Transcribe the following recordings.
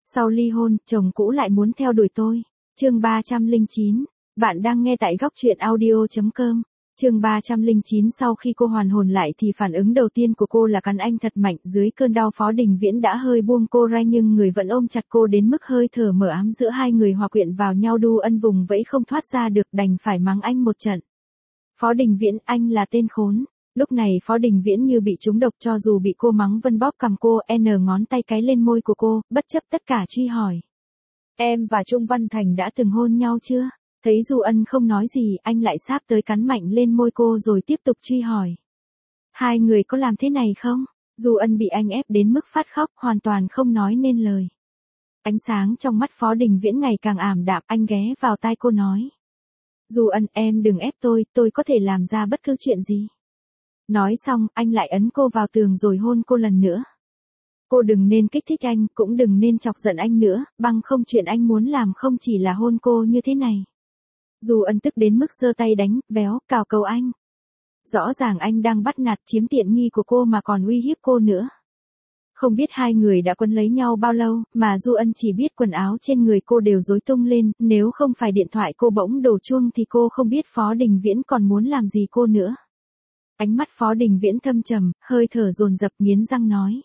Sau ly hôn, chồng cũ lại muốn theo đuổi tôi. Chương 309. Bạn đang nghe tại góc truyện audio.com. Chương 309. Sau khi cô hoàn hồn lại thì phản ứng đầu tiên của cô là cắn anh thật mạnh. Dưới cơn đau Phó Đình Viễn đã hơi buông cô ra nhưng người vẫn ôm chặt cô đến mức hơi thở mờ ám giữa hai người hòa quyện vào nhau, đu ân vùng vẫy không thoát ra được, đành phải mắng anh một trận. Phó Đình Viễn, anh là tên khốn. Lúc này Phó Đình Viễn như bị trúng độc, cho dù bị cô mắng vẫn bóp cằm cô, ngón tay cái lên môi của cô, bất chấp tất cả truy hỏi. Em và Trung Văn Thành đã từng hôn nhau chưa? Thấy Du Ân không nói gì, anh lại sáp tới cắn mạnh lên môi cô rồi tiếp tục truy hỏi. Hai người có làm thế này không? Du Ân bị anh ép đến mức phát khóc, hoàn toàn không nói nên lời. Ánh sáng trong mắt Phó Đình Viễn ngày càng ảm đạm, anh ghé vào tai cô nói. Du Ân, em đừng ép tôi có thể làm ra bất cứ chuyện gì. Nói xong, anh lại ấn cô vào tường rồi hôn cô lần nữa. Cô đừng nên kích thích anh, cũng đừng nên chọc giận anh nữa, bằng không chuyện anh muốn làm không chỉ là hôn cô như thế này. Du Ân tức đến mức giơ tay đánh, véo, cào cầu anh. Rõ ràng anh đang bắt nạt chiếm tiện nghi của cô mà còn uy hiếp cô nữa. Không biết hai người đã quấn lấy nhau bao lâu, mà Du Ân chỉ biết quần áo trên người cô đều rối tung lên, nếu không phải điện thoại cô bỗng đổ chuông thì cô không biết Phó Đình Viễn còn muốn làm gì cô nữa. Ánh mắt Phó Đình Viễn thâm trầm, hơi thở dồn dập, nghiến răng nói.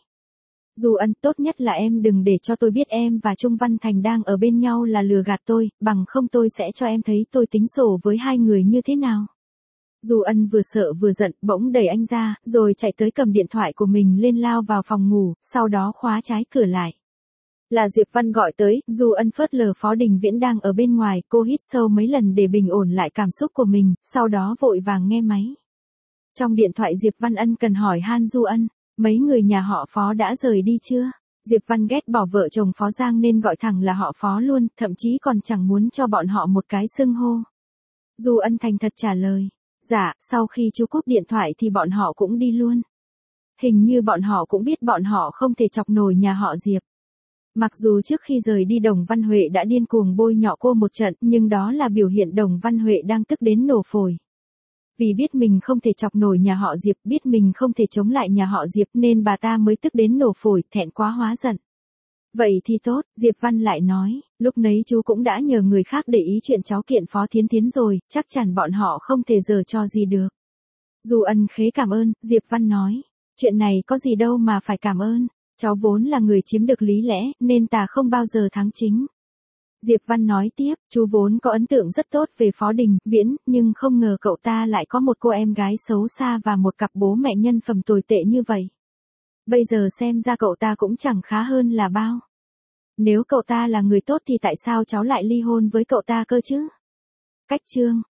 Du Ân, tốt nhất là em đừng để cho tôi biết em và Trung Văn Thành đang ở bên nhau là lừa gạt tôi, bằng không tôi sẽ cho em thấy tôi tính sổ với hai người như thế nào. Du Ân vừa sợ vừa giận, bỗng đẩy anh ra, rồi chạy tới cầm điện thoại của mình lên lao vào phòng ngủ, sau đó khóa trái cửa lại. Là Diệp Văn gọi tới, Du Ân phớt lờ Phó Đình Viễn đang ở bên ngoài, cô hít sâu mấy lần để bình ổn lại cảm xúc của mình, sau đó vội vàng nghe máy. Trong điện thoại Diệp Văn ân cần hỏi han Du Ân, mấy người nhà họ Phó đã rời đi chưa? Diệp Văn ghét bỏ vợ chồng Phó Giang nên gọi thẳng là họ Phó luôn, thậm chí còn chẳng muốn cho bọn họ một cái xưng hô. Du Ân thành thật trả lời, dạ, sau khi chú cúp điện thoại thì bọn họ cũng đi luôn. Hình như bọn họ cũng biết bọn họ không thể chọc nổi nhà họ Diệp. Mặc dù trước khi rời đi Đồng Văn Huệ đã điên cuồng bôi nhọ cô một trận, nhưng đó là biểu hiện Đồng Văn Huệ đang tức đến nổ phổi. Vì biết mình không thể chọc nổi nhà họ Diệp, biết mình không thể chống lại nhà họ Diệp nên bà ta mới tức đến nổ phổi, thẹn quá hóa giận. Vậy thì tốt, Diệp Văn lại nói, lúc nấy chú cũng đã nhờ người khác để ý chuyện cháu kiện Phó Thiến Thiến rồi, chắc chắn bọn họ không thể giở trò gì được. Du Ân khế cảm ơn, Diệp Văn nói, chuyện này có gì đâu mà phải cảm ơn, cháu vốn là người chiếm được lý lẽ, nên ta không bao giờ thắng chính. Diệp Văn nói tiếp, chú vốn có ấn tượng rất tốt về Phó Đình Viễn, nhưng không ngờ cậu ta lại có một cô em gái xấu xa và một cặp bố mẹ nhân phẩm tồi tệ như vậy. Bây giờ xem ra cậu ta cũng chẳng khá hơn là bao. Nếu cậu ta là người tốt thì tại sao cháu lại ly hôn với cậu ta cơ chứ? Cách chương.